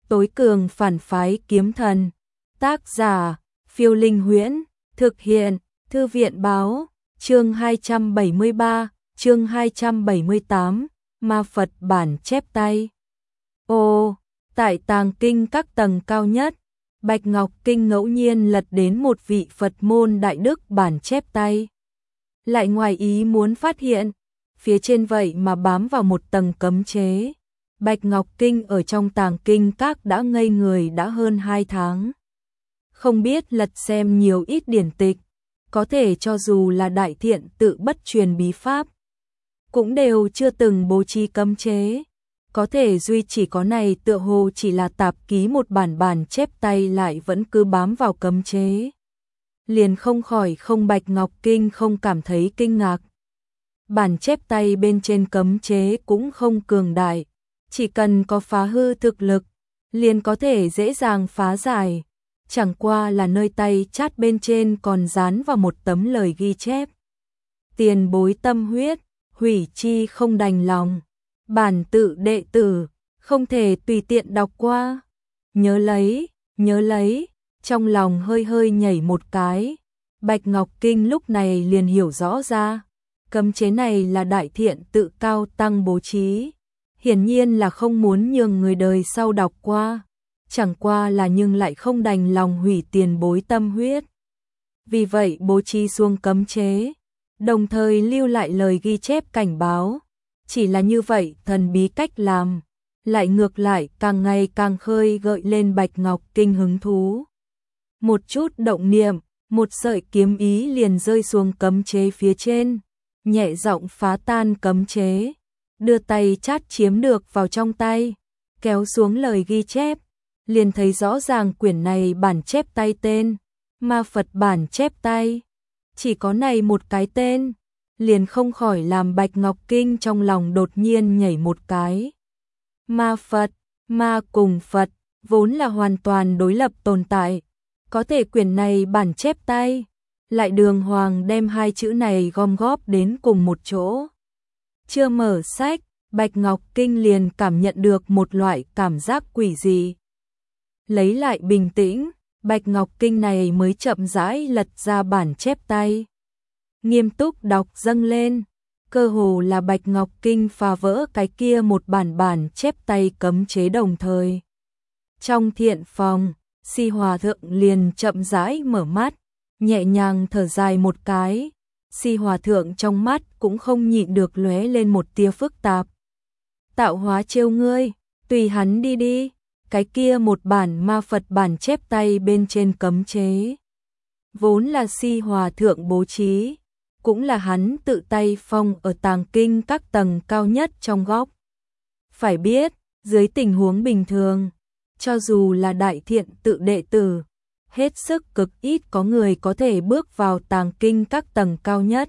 Tối cường phản phái kiếm thần. Tác giả, Phiêu Linh Huyễn. Thực hiện, Thư viện Báo. Chương 273, chương 278, Ma Phật bản chép tay. Tại tàng kinh các tầng cao nhất, Bạch Ngọc Kinh ngẫu nhiên lật đến một vị Phật môn đại đức bản chép tay. Lại ngoài ý muốn phát hiện, phía trên vậy mà bám vào một tầng cấm chế. Bạch Ngọc Kinh ở trong tàng kinh các đã ngây người đã hơn 2 tháng. Không biết lật xem nhiều ít điển tịch, có thể cho dù là đại thiện tự bất truyền bí pháp, cũng đều chưa từng bố trí cấm chế. Có thể duy chỉ có này tựa hồ chỉ là tạp ký một bản chép tay lại vẫn cứ bám vào cấm chế. Liền không khỏi không Bạch Ngọc Kinh không cảm thấy kinh ngạc. Bản chép tay bên trên cấm chế cũng không cường đại, chỉ cần có phá hư thực lực, liền có thể dễ dàng phá giải. Chẳng qua là nơi tay chát bên trên còn dán vào một tấm lời ghi chép. Tiền bối tâm huyết, hủy chi không đành lòng. Bản tự đệ tử, không thể tùy tiện đọc qua. Nhớ lấy, trong lòng hơi hơi nhảy một cái. Bạch Ngọc Kinh lúc này liền hiểu rõ ra. Cấm chế này là đại thiện tự cao tăng bố trí. Hiển nhiên là không muốn nhường người đời sau đọc qua. Chẳng qua là nhưng lại không đành lòng hủy tiền bối tâm huyết. Vì vậy bố trí xuống cấm chế, đồng thời lưu lại lời ghi chép cảnh báo. Chỉ là như vậy thần bí cách làm, lại ngược lại càng ngày càng khơi gợi lên Bạch Ngọc Kinh hứng thú. Một chút động niệm, một sợi kiếm ý liền rơi xuống cấm chế phía trên, nhẹ giọng phá tan cấm chế, đưa tay chát chiếm được vào trong tay, kéo xuống lời ghi chép, liền thấy rõ ràng quyển này bản chép tay tên, Ma Phật bản chép tay. Chỉ có này một cái tên, liền không khỏi làm Bạch Ngọc Kinh trong lòng đột nhiên nhảy một cái. Ma Phật, ma cùng Phật, vốn là hoàn toàn đối lập tồn tại. Có thể quyển này bản chép tay, lại đường hoàng đem hai chữ này gom góp đến cùng một chỗ. Chưa mở sách, Bạch Ngọc Kinh liền cảm nhận được một loại cảm giác quỷ dị. Lấy lại bình tĩnh, Bạch Ngọc Kinh này mới chậm rãi lật ra bản chép tay. Nghiêm túc đọc dâng lên, cơ hồ là Bạch Ngọc Kinh phá vỡ cái kia một bản chép tay cấm chế đồng thời. Trong thiện phòng, Si Hòa Thượng liền chậm rãi mở mắt, nhẹ nhàng thở dài một cái. Si Hòa Thượng trong mắt cũng không nhịn được lóe lên một tia phức tạp. Tạo hóa trêu ngươi, tùy hắn đi đi. Cái kia một bản Ma Phật bản chép tay bên trên cấm chế, vốn là Si Hòa Thượng bố trí, cũng là hắn tự tay phong ở tàng kinh các tầng cao nhất trong góc. Phải biết, dưới tình huống bình thường, cho dù là đại thiện tự đệ tử, hết sức cực ít có người có thể bước vào tàng kinh các tầng cao nhất.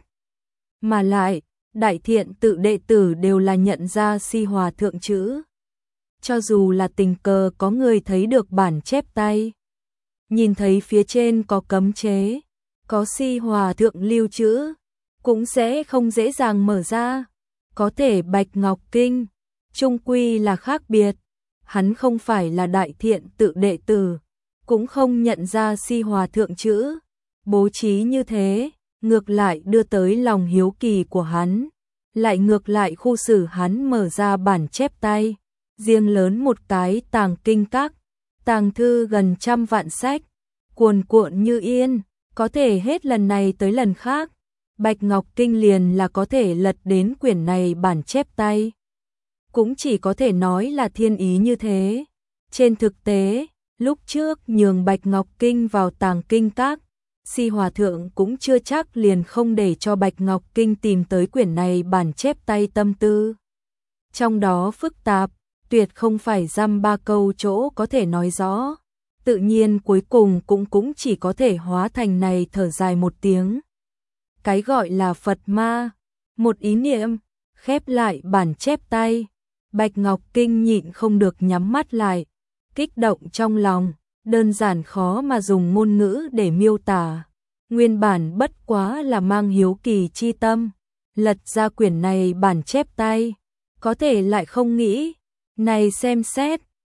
Mà lại, đại thiện tự đệ tử đều là nhận ra Si Hòa Thượng chữ. Cho dù là tình cờ có người thấy được bản chép tay, nhìn thấy phía trên có cấm chế, có Si Hòa Thượng lưu chữ, cũng sẽ không dễ dàng mở ra. Có thể Bạch Ngọc Kinh, chung quy là khác biệt. Hắn không phải là đại thiện tự đệ tử, cũng không nhận ra Si Hòa Thượng chữ. Bố trí như thế, ngược lại đưa tới lòng hiếu kỳ của hắn, lại ngược lại khu xử hắn mở ra bản chép tay. Riêng lớn một cái tàng kinh các, tàng thư gần 100 vạn sách, cuồn cuộn như yên, có thể hết lần này tới lần khác, Bạch Ngọc Kinh liền là có thể lật đến quyển này bản chép tay. Cũng chỉ có thể nói là thiên ý như thế. Trên thực tế, lúc trước nhường Bạch Ngọc Kinh vào tàng kinh các, Si Hòa Thượng cũng chưa chắc liền không để cho Bạch Ngọc Kinh tìm tới quyển này bản chép tay tâm tư. Trong đó phức tạp, tuyệt không phải dăm ba câu chỗ có thể nói rõ. Tự nhiên cuối cùng cũng chỉ có thể hóa thành này thở dài một tiếng. Cái gọi là Phật ma, một ý niệm, khép lại bản chép tay. Bạch Ngọc Kinh nhịn không được nhắm mắt lại, kích động trong lòng, đơn giản khó mà dùng ngôn ngữ để miêu tả. Nguyên bản bất quá là mang hiếu kỳ chi tâm, lật ra quyển này bản chép tay, có thể lại không nghĩ. Này xem xét,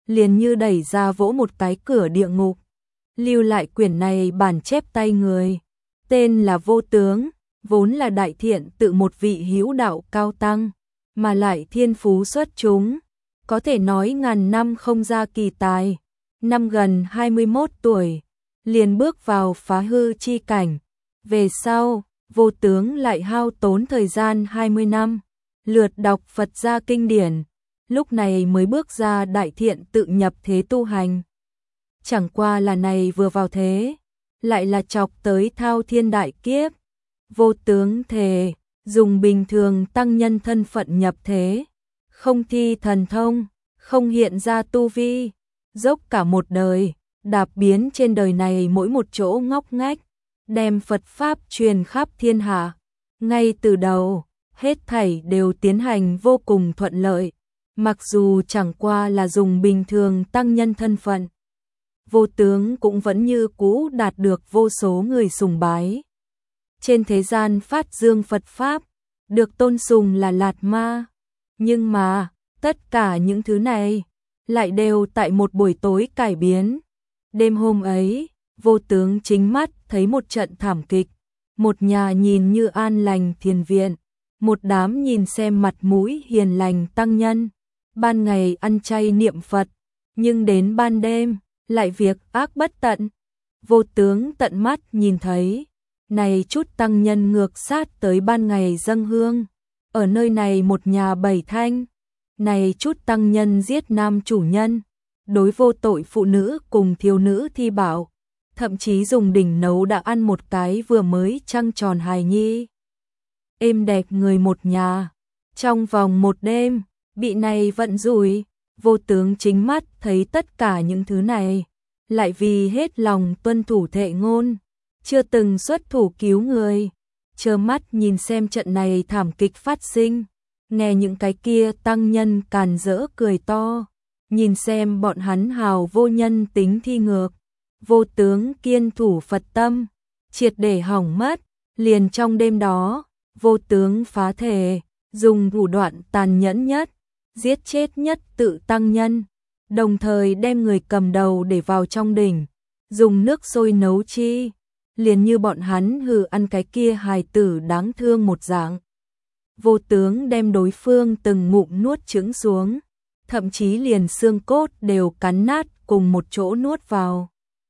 liền như đẩy ra vỗ một cái cửa địa ngục, lưu lại quyển này bản chép tay người, tên là Vô Tướng, vốn là đại thiện tự một vị hữu đạo cao tăng, mà lại thiên phú xuất chúng, có thể nói ngàn năm không ra kỳ tài, năm gần 21 tuổi, liền bước vào phá hư chi cảnh. Về sau, Vô Tướng lại hao tốn thời gian 20 năm, lượt đọc Phật gia kinh điển, lúc này mới bước ra đại thiện tự nhập thế tu hành. Chẳng qua là này vừa vào thế, lại là chọc tới thao thiên đại kiếp. Vô Tướng thề, dùng bình thường tăng nhân thân phận nhập thế, không thi thần thông, không hiện ra tu vi, dốc cả một đời, đạp biến trên đời này mỗi một chỗ ngóc ngách, đem Phật Pháp truyền khắp thiên hạ. Ngay từ đầu, hết thảy đều tiến hành vô cùng thuận lợi, mặc dù chẳng qua là dùng bình thường tăng nhân thân phận. Vô Tướng cũng vẫn như cũ đạt được vô số người sùng bái. Trên thế gian phát dương Phật Pháp, được tôn sùng là Lạt Ma. Nhưng mà, tất cả những thứ này, lại đều tại một buổi tối cải biến. Đêm hôm ấy, Vô Tướng chính mắt thấy một trận thảm kịch. Một nhà nhìn như an lành thiền viện, một đám nhìn xem mặt mũi hiền lành tăng nhân. Ban ngày ăn chay niệm Phật, nhưng đến ban đêm, lại việc ác bất tận. Vô Tướng tận mắt nhìn thấy, này chút tăng nhân ngược sát tới ban ngày dâng hương. Ở nơi này một nhà 7 thanh, này chút tăng nhân giết nam chủ nhân, đối vô tội phụ nữ cùng thiếu nữ thi bạo, thậm chí dùng đỉnh nấu đã ăn một cái vừa mới trăng tròn hài nhi. Êm đẹp người một nhà, trong vòng một đêm, bị này vận rủi. Vô Tướng chính mắt thấy tất cả những thứ này, lại vì hết lòng tuân thủ thệ ngôn, chưa từng xuất thủ cứu người, trơ mắt nhìn xem trận này thảm kịch phát sinh, nghe những cái kia tăng nhân càn rỡ cười to, nhìn xem bọn hắn hào vô nhân tính thi ngược. Vô Tướng kiên thủ Phật tâm, triệt để hỏng mất, liền trong đêm đó, Vô Tướng phá thể, dùng thủ đoạn tàn nhẫn nhất, giết chết nhất tự tăng nhân, đồng thời đem người cầm đầu để vào trong đỉnh, dùng nước sôi nấu chi, liền như bọn hắn hừ ăn cái kia hài tử đáng thương một dạng. Vô Tướng đem đối phương từng ngụm nuốt trứng xuống, thậm chí liền xương cốt đều cắn nát cùng một chỗ nuốt vào.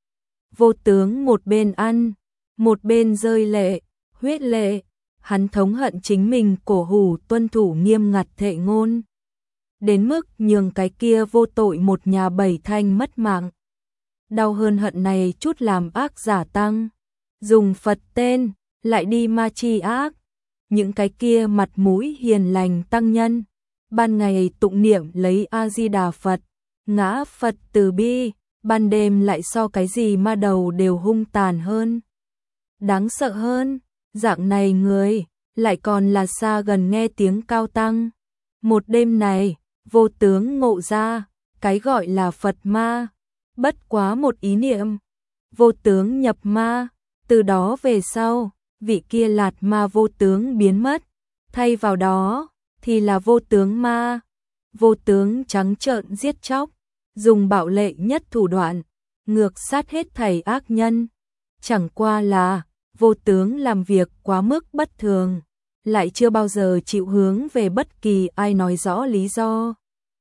Vô Tướng một bên ăn, một bên rơi lệ, huyết lệ, hắn thống hận chính mình cổ hủ tuân thủ nghiêm ngặt thệ ngôn, đến mức nhường cái kia vô tội một nhà 7 thanh mất mạng. Đau hơn hận này chút làm ác giả tăng, dùng Phật tên, lại đi ma chi ác. Những cái kia mặt mũi hiền lành tăng nhân, ban ngày tụng niệm lấy A-di-đà Phật, ngã Phật từ bi, ban đêm lại so cái gì ma đầu đều hung tàn hơn. Đáng sợ hơn, dạng này người, lại còn là xa gần nghe tiếng cao tăng. Một đêm này, Vô Tướng ngộ ra, cái gọi là Phật ma, bất quá một ý niệm. Vô Tướng nhập ma, từ đó về sau, vị kia Lạt Ma Vô Tướng biến mất, thay vào đó thì là Vô Tướng ma. Vô Tướng trắng trợn giết chóc, dùng bạo lệ nhất thủ đoạn, ngược sát hết thảy ác nhân. Chẳng qua là Vô Tướng làm việc quá mức bất thường, lại chưa bao giờ chịu hướng về bất kỳ ai nói rõ lý do.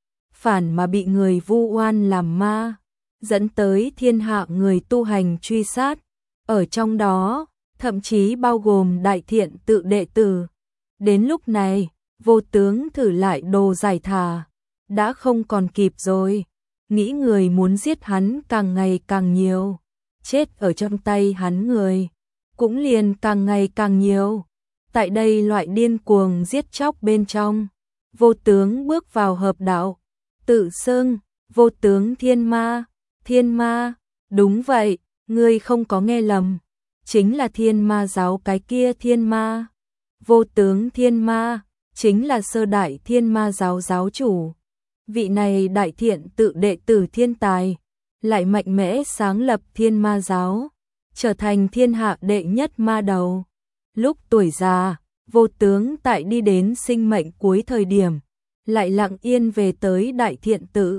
Phản mà bị người vu oan làm ma, dẫn tới thiên hạ người tu hành truy sát. Ở trong đó, thậm chí bao gồm đại thiện tự đệ tử. Đến lúc này, Vô Tướng thử lại đồ giải thà, đã không còn kịp rồi. Nghĩ người muốn giết hắn càng ngày càng nhiều, chết ở trong tay hắn người cũng liền càng ngày càng nhiều. Tại đây loại điên cuồng giết chóc bên trong, Vô Tướng bước vào hợp đạo, tự xưng Vô Tướng Thiên Ma. Thiên Ma, đúng vậy, ngươi không có nghe lầm, chính là Thiên Ma giáo cái kia Thiên Ma. Vô Tướng Thiên Ma chính là sơ đại Thiên Ma giáo giáo chủ. Vị này đại thiện tự đệ tử thiên tài, lại mạnh mẽ sáng lập Thiên Ma giáo, trở thành thiên hạ đệ nhất ma đầu. Lúc tuổi già, Vô Tướng tại đi đến sinh mệnh cuối thời điểm, lại lặng yên về tới đại thiện tự,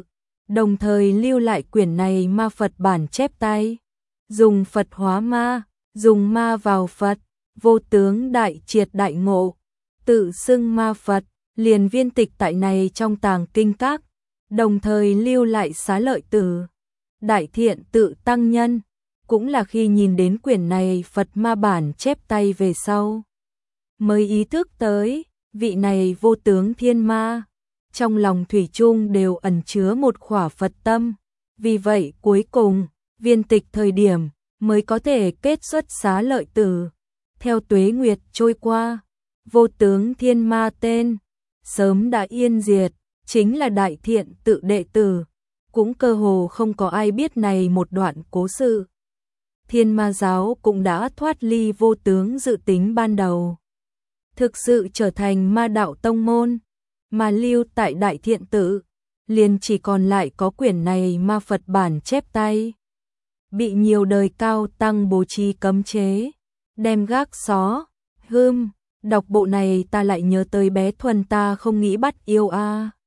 đồng thời lưu lại quyển này ma Phật bản chép tay. Dùng Phật hóa ma, dùng ma vào Phật, vô tướng đại triệt đại ngộ, tự xưng ma Phật, liền viên tịch tại này trong tàng kinh các, đồng thời lưu lại xá lợi tử. Đại thiện tự tăng nhân, cũng là khi nhìn đến quyển này Phật ma bản chép tay về sau, mới ý thức tới, vị này vô tướng thiên ma, trong lòng thủy chung đều ẩn chứa một khỏa Phật tâm, vì vậy cuối cùng, viên tịch thời điểm, mới có thể kết xuất xá lợi tử. Theo tuế nguyệt trôi qua, vô tướng thiên ma tên, sớm đã yên diệt, chính là đại thiện tự đệ tử, cũng cơ hồ không có ai biết này một đoạn cố sự. Thiên ma giáo cũng đã thoát ly vô tướng dự tính ban đầu, thực sự trở thành ma đạo tông môn, mà lưu tại đại thiện tự, liền chỉ còn lại có quyển này ma Phật bản chép tay. Bị nhiều đời cao tăng bố trí cấm chế, đem gác xó, đọc bộ này ta lại nhớ tới bé Thuần ta không nghĩ bắt yêu a.